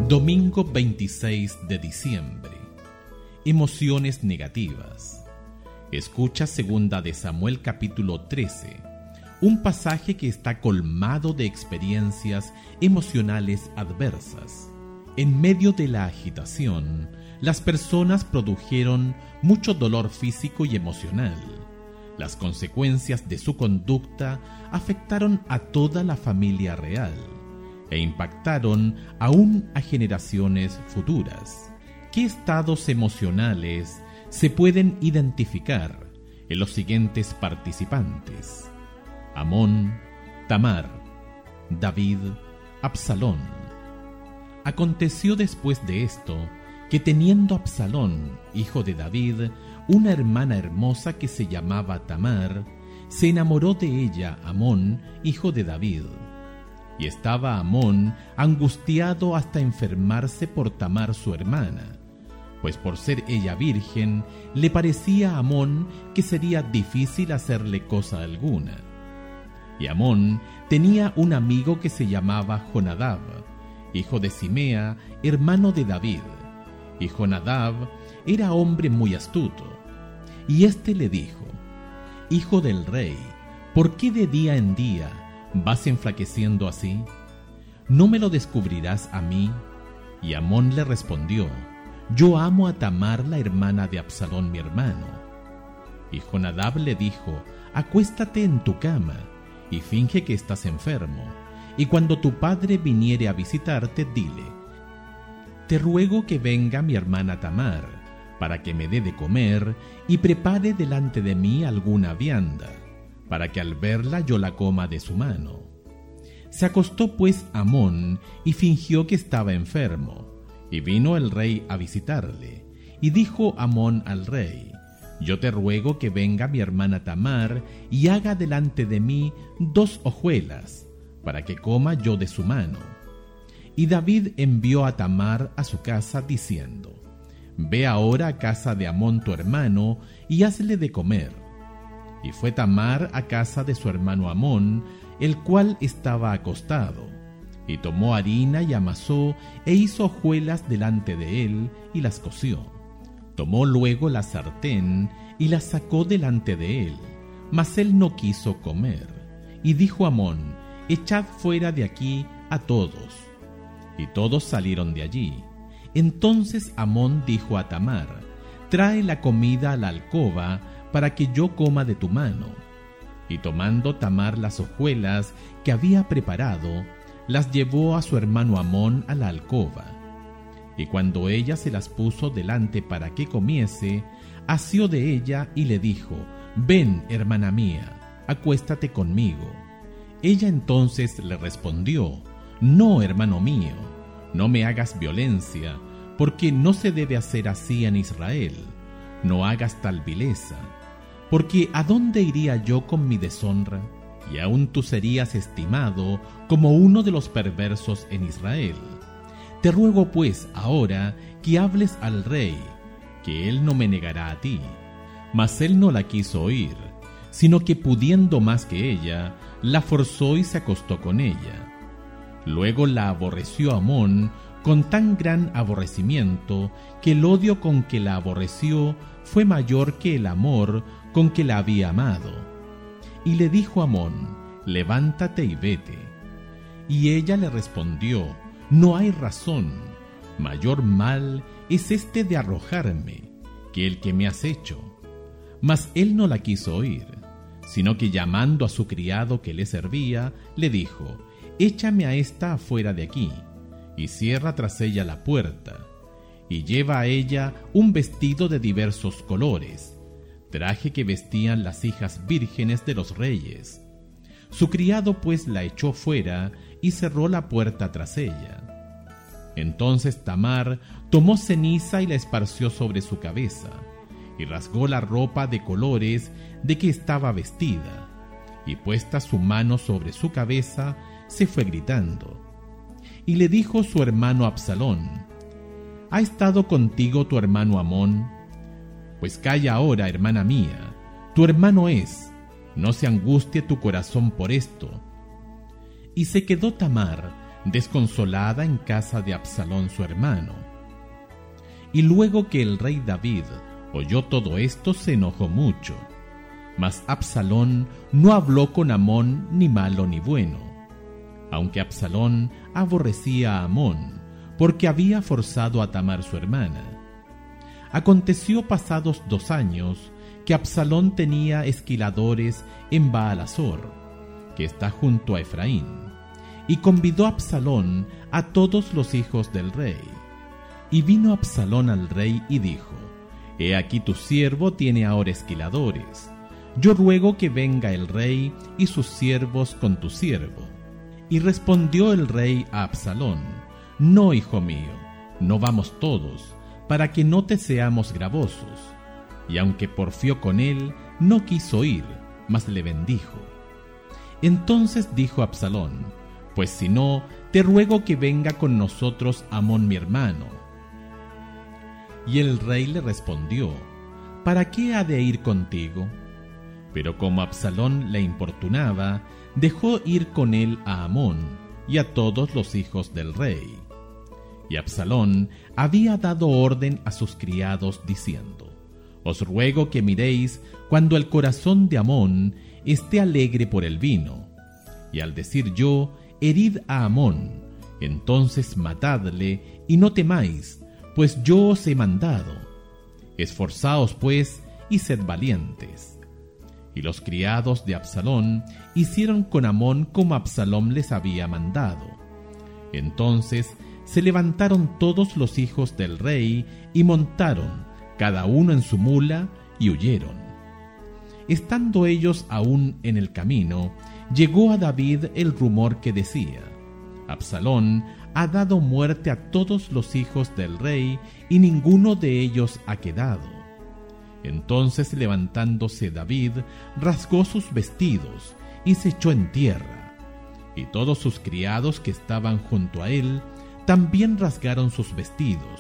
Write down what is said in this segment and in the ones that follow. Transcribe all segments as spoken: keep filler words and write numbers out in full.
Domingo veintiséis de diciembre. Emociones negativas. Escucha segunda de Samuel capítulo trece, un pasaje que está colmado de experiencias emocionales adversas. En medio de la agitación, las personas produjeron mucho dolor físico y emocional. Las consecuencias de su conducta afectaron a toda la familia real e impactaron aún a generaciones futuras. ¿Qué estados emocionales se pueden identificar en los siguientes participantes? Amón, Tamar, David, Absalón. Aconteció después de esto que teniendo Absalón, hijo de David, una hermana hermosa que se llamaba Tamar, se enamoró de ella Amón, hijo de David. Y estaba Amón angustiado hasta enfermarse por Tamar su hermana, pues por ser ella virgen, le parecía a Amón que sería difícil hacerle cosa alguna. Y Amón tenía un amigo que se llamaba Jonadab, hijo de Simea, hermano de David. Y Jonadab era hombre muy astuto. Y éste le dijo: Hijo del rey, ¿por qué de día en día vas enflaqueciendo así? ¿No me lo descubrirás a mí? Y Amón le respondió: Yo amo a Tamar, la hermana de Absalón mi hermano. Y Jonadab le dijo: Acuéstate en tu cama y finge que estás enfermo, y cuando tu padre viniere a visitarte, dile: Te ruego que venga mi hermana Tamar, para que me dé de comer y prepare delante de mí alguna vianda, para que al verla yo la coma de su mano. Se acostó pues Amón y fingió que estaba enfermo, y vino el rey a visitarle. Y dijo Amón al rey: Yo te ruego que venga mi hermana Tamar y haga delante de mí dos hojuelas, para que coma yo de su mano. Y David envió a Tamar a su casa diciendo: Ve ahora a casa de Amón tu hermano y hazle de comer. Y fue Tamar a casa de su hermano Amón, el cual estaba acostado, y tomó harina y amasó e hizo hojuelas delante de él y las coció. Tomó luego la sartén y la sacó delante de él, mas él no quiso comer. Y dijo Amón: Echad fuera de aquí a todos. Y todos salieron de allí. Entonces Amón dijo a Tamar: Trae la comida a la alcoba, para que yo coma de tu mano. Y tomando Tamar las hojuelas que había preparado, las llevó a su hermano Amón a la alcoba. Y cuando ella se las puso delante para que comiese, asió de ella y le dijo: Ven, hermana mía, acuéstate conmigo. Ella entonces le respondió: No, hermano mío, no me hagas violencia, porque no se debe hacer así en Israel. No hagas tal vileza, porque ¿a dónde iría yo con mi deshonra? Y aún tú serías estimado como uno de los perversos en Israel. Te ruego pues ahora que hables al rey, que él no me negará a ti. Mas él no la quiso oír, sino que pudiendo más que ella, la forzó y se acostó con ella. Luego la aborreció Amón con tan gran aborrecimiento que el odio con que la aborreció fue mayor que el amor con que la había amado. Y le dijo Amón: Levántate y vete. Y ella le respondió: No hay razón, mayor mal es este de arrojarme que el que me has hecho. Mas él no la quiso oír, sino que llamando a su criado que le servía, le dijo: Échame a esta afuera de aquí, y cierra tras ella la puerta, y lleva a ella un vestido de diversos colores, traje que vestían las hijas vírgenes de los reyes. Su criado pues la echó fuera y cerró la puerta tras ella. Entonces Tamar tomó ceniza y la esparció sobre su cabeza, y rasgó la ropa de colores de que estaba vestida, y puesta su mano sobre su cabeza, se fue gritando. Y le dijo su hermano Absalón: ¿Ha estado contigo tu hermano Amón? Pues calla ahora, hermana mía, tu hermano es, no se angustie tu corazón por esto. Y se quedó Tamar desconsolada en casa de Absalón su hermano. Y luego que el rey David oyó todo esto, se enojó mucho. Mas Absalón no habló con Amón ni malo ni bueno, aunque Absalón aborrecía a Amón, porque había forzado a Tamar su hermana. Aconteció pasados dos años que Absalón tenía esquiladores en Baal-Hazor, que está junto a Efraín, y convidó a Absalón a todos los hijos del rey. Y vino Absalón al rey y dijo: He aquí tu siervo tiene ahora esquiladores. Yo ruego que venga el rey y sus siervos con tu siervo. Y respondió el rey a Absalón: No, hijo mío, no vamos todos, para que no te seamos gravosos. Y aunque porfió con él, no quiso ir, mas le bendijo. Entonces dijo Absalón: Pues si no, te ruego que venga con nosotros Amón mi hermano. Y el rey le respondió: ¿Para qué ha de ir contigo? Pero como Absalón le importunaba, dejó ir con él a Amón y a todos los hijos del rey. Y Absalón había dado orden a sus criados diciendo: Os ruego que miréis cuando el corazón de Amón esté alegre por el vino. Y al decir yo: Herid a Amón, entonces matadle y no temáis, pues yo os he mandado. Esforzaos pues y sed valientes. Y los criados de Absalón hicieron con Amón como Absalón les había mandado. Entonces se levantaron todos los hijos del rey y montaron, cada uno en su mula, y huyeron. Estando ellos aún en el camino, llegó a David el rumor que decía: Absalón ha dado muerte a todos los hijos del rey, y ninguno de ellos ha quedado. Entonces, levantándose David, rasgó sus vestidos y se echó en tierra. Y todos sus criados que estaban junto a él también rasgaron sus vestidos.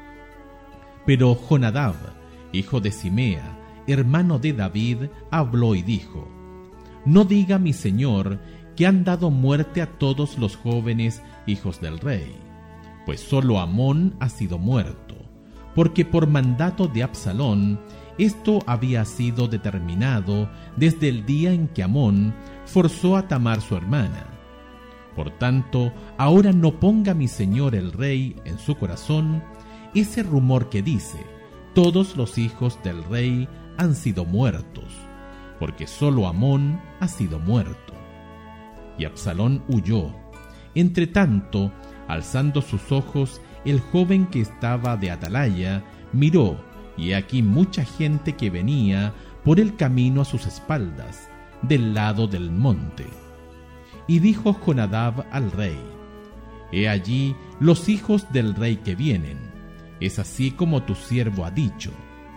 Pero Jonadab, hijo de Simea, hermano de David, habló y dijo: No diga mi señor que han dado muerte a todos los jóvenes hijos del rey, pues solo Amón ha sido muerto, porque por mandato de Absalón esto había sido determinado desde el día en que Amón forzó a Tamar su hermana. Por tanto, ahora no ponga mi señor el rey en su corazón ese rumor que dice: Todos los hijos del rey han sido muertos, porque solo Amón ha sido muerto. Y Absalón huyó. Entre tanto, alzando sus ojos, el joven que estaba de atalaya miró, y he aquí mucha gente que venía por el camino a sus espaldas, del lado del monte. Y dijo Jonadab al rey: He allí los hijos del rey que vienen, es así como tu siervo ha dicho.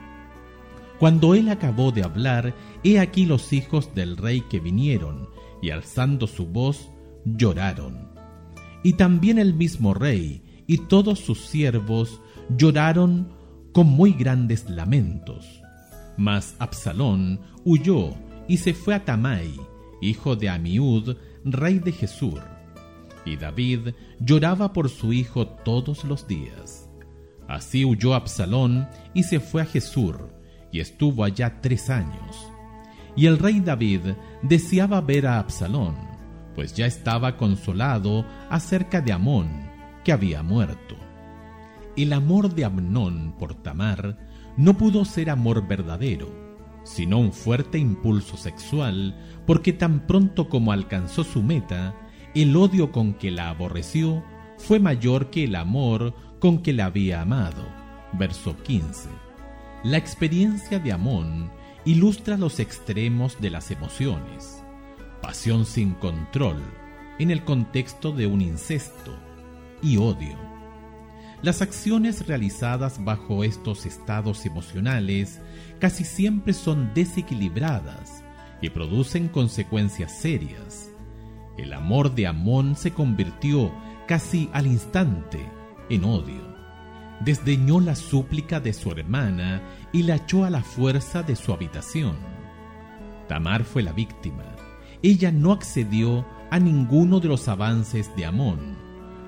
Cuando él acabó de hablar, he aquí los hijos del rey que vinieron, y alzando su voz, lloraron. Y también el mismo rey y todos sus siervos lloraron con muy grandes lamentos. Mas Absalón huyó y se fue a Tamai, hijo de Amiud, rey de Gesur. Y David lloraba por su hijo todos los días. Así huyó Absalón y se fue a Gesur, y estuvo allá tres años. Y el rey David deseaba ver a Absalón, pues ya estaba consolado acerca de Amón, que había muerto. El amor de Amnón por Tamar no pudo ser amor verdadero, sino un fuerte impulso sexual, porque tan pronto como alcanzó su meta, el odio con que la aborreció fue mayor que el amor con que la había amado. Verso quince. La experiencia de Amón ilustra los extremos de las emociones: pasión sin control, en el contexto de un incesto, y odio. Las acciones realizadas bajo estos estados emocionales casi siempre son desequilibradas y producen consecuencias serias. El amor de Amón se convirtió casi al instante en odio. Desdeñó la súplica de su hermana y la echó a la fuerza de su habitación. Tamar fue la víctima. Ella no accedió a ninguno de los avances de Amón,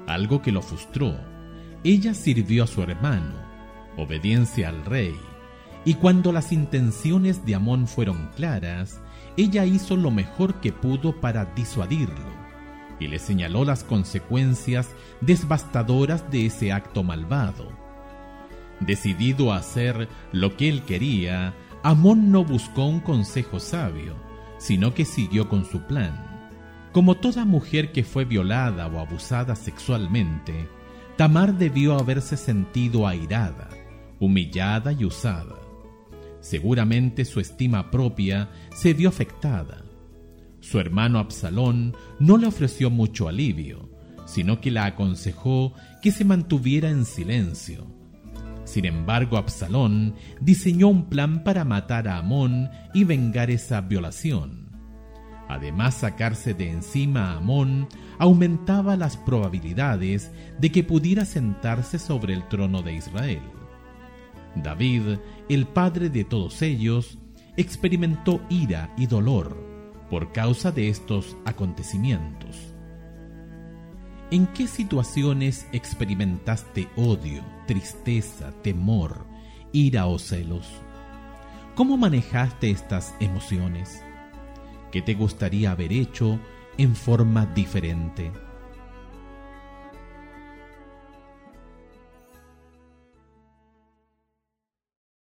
algo que lo frustró. Ella sirvió a su hermano, obediencia al rey, y cuando las intenciones de Amón fueron claras, ella hizo lo mejor que pudo para disuadirlo, y le señaló las consecuencias devastadoras de ese acto malvado. Decidido a hacer lo que él quería, Amón no buscó un consejo sabio, sino que siguió con su plan. Como toda mujer que fue violada o abusada sexualmente, Tamar debió haberse sentido airada, humillada y usada. Seguramente su estima propia se vio afectada. Su hermano Absalón no le ofreció mucho alivio, sino que la aconsejó que se mantuviera en silencio. Sin embargo, Absalón diseñó un plan para matar a Amón y vengar esa violación. Además, sacarse de encima a Amón aumentaba las probabilidades de que pudiera sentarse sobre el trono de Israel. David, el padre de todos ellos, experimentó ira y dolor por causa de estos acontecimientos. ¿En qué situaciones experimentaste odio, tristeza, temor, ira o celos? ¿Cómo manejaste estas emociones? ¿Qué te gustaría haber hecho en forma diferente?